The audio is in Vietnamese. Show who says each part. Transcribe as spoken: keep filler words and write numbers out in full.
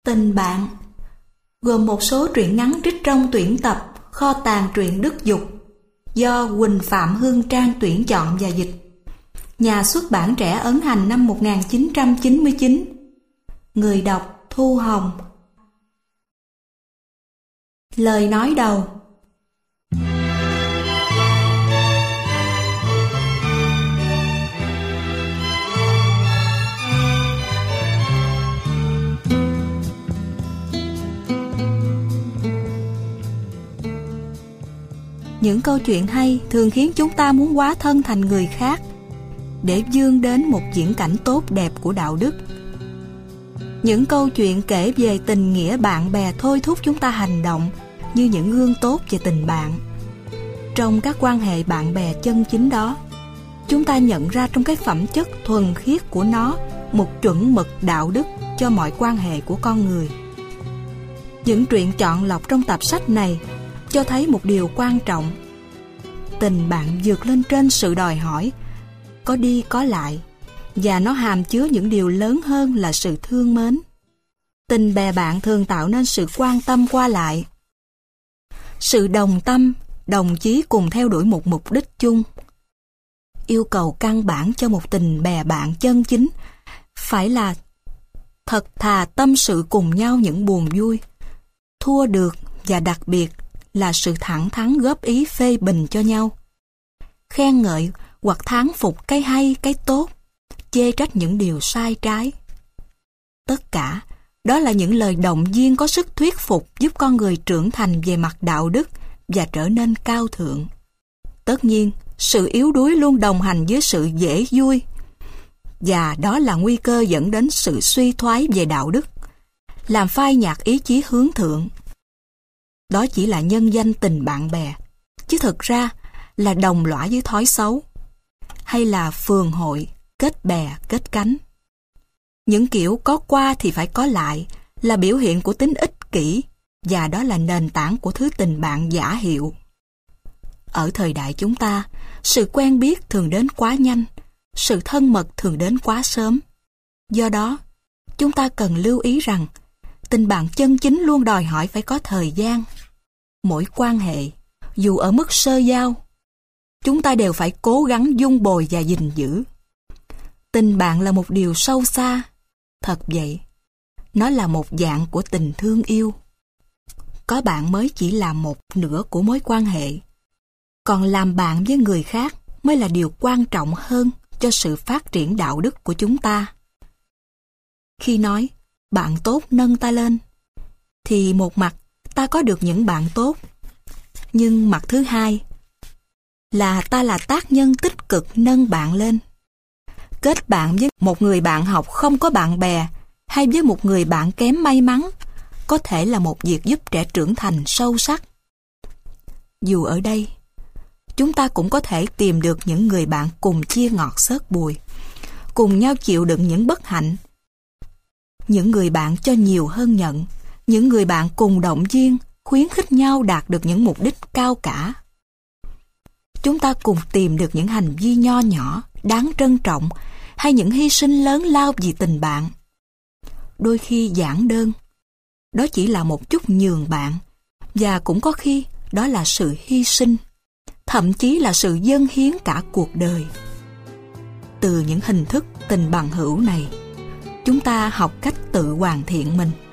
Speaker 1: Tình bạn gồm một số truyện ngắn trích trong tuyển tập Kho tàng truyện Đức Dục do Quỳnh Phạm Hương Trang tuyển chọn và dịch. Nhà xuất bản Trẻ ấn hành năm một nghìn chín trăm chín mươi chín. Người đọc Thu Hồng. Lời nói đầu. Những câu chuyện hay thường khiến chúng ta muốn hóa thân thành người khác để vươn đến một viễn cảnh tốt đẹp của đạo đức. Những câu chuyện kể về tình nghĩa bạn bè thôi thúc chúng ta hành động như những gương tốt về tình bạn. Trong các quan hệ bạn bè chân chính đó, chúng ta nhận ra trong cái phẩm chất thuần khiết của nó một chuẩn mực đạo đức cho mọi quan hệ của con người. Những truyện chọn lọc trong tập sách này cho thấy một điều quan trọng. Tình bạn vượt lên trên sự đòi hỏi, có đi có lại, và nó hàm chứa những điều lớn hơn là sự thương mến. Tình bè bạn thường tạo nên sự quan tâm qua lại, sự đồng tâm, đồng chí cùng theo đuổi một mục đích chung. Yêu cầu căn bản cho một tình bè bạn chân chính phải là thật thà tâm sự cùng nhau những buồn vui, thua được, và đặc biệt là sự thẳng thắn góp ý phê bình cho nhau, khen ngợi hoặc thán phục cái hay, cái tốt, chê trách những điều sai trái. Tất cả đó là những lời động viên có sức thuyết phục giúp con người trưởng thành về mặt đạo đức và trở nên cao thượng. Tất nhiên, sự yếu đuối luôn đồng hành với sự dễ vui, và đó là nguy cơ dẫn đến sự suy thoái về đạo đức, làm phai nhạt ý chí hướng thượng. Đó chỉ là nhân danh tình bạn bè, chứ thực ra là đồng lõa với thói xấu, hay là phường hội, kết bè, kết cánh. Những kiểu có qua thì phải có lại là biểu hiện của tính ích kỷ, và đó là nền tảng của thứ tình bạn giả hiệu. Ở thời đại chúng ta, sự quen biết thường đến quá nhanh, sự thân mật thường đến quá sớm. Do đó, chúng ta cần lưu ý rằng tình bạn chân chính luôn đòi hỏi phải có thời gian. Mỗi quan hệ, dù ở mức sơ giao, chúng ta đều phải cố gắng dung bồi và gìn giữ. Tình bạn là một điều sâu xa. Thật vậy, nó là một dạng của tình thương yêu. Có bạn mới chỉ là một nửa của mối quan hệ, còn làm bạn với người khác mới là điều quan trọng hơn cho sự phát triển đạo đức của chúng ta. Khi nói bạn tốt nâng ta lên, thì một mặt ta có được những bạn tốt, nhưng mặt thứ hai là ta là tác nhân tích cực nâng bạn lên. Kết bạn với một người bạn học không có bạn bè, hay với một người bạn kém may mắn, có thể là một việc giúp trẻ trưởng thành sâu sắc. Dù ở đây, chúng ta cũng có thể tìm được những người bạn cùng chia ngọt xớt bùi, cùng nhau chịu đựng những bất hạnh. Những người bạn cho nhiều hơn nhận, những người bạn cùng động viên, khuyến khích nhau đạt được những mục đích cao cả. Chúng ta cùng tìm được những hành vi nho nhỏ, đáng trân trọng, hay những hy sinh lớn lao vì tình bạn. Đôi khi giản đơn, đó chỉ là một chút nhường bạn, và cũng có khi đó là sự hy sinh, thậm chí là sự dâng hiến cả cuộc đời. Từ những hình thức tình bằng hữu này, chúng ta học cách tự hoàn thiện mình.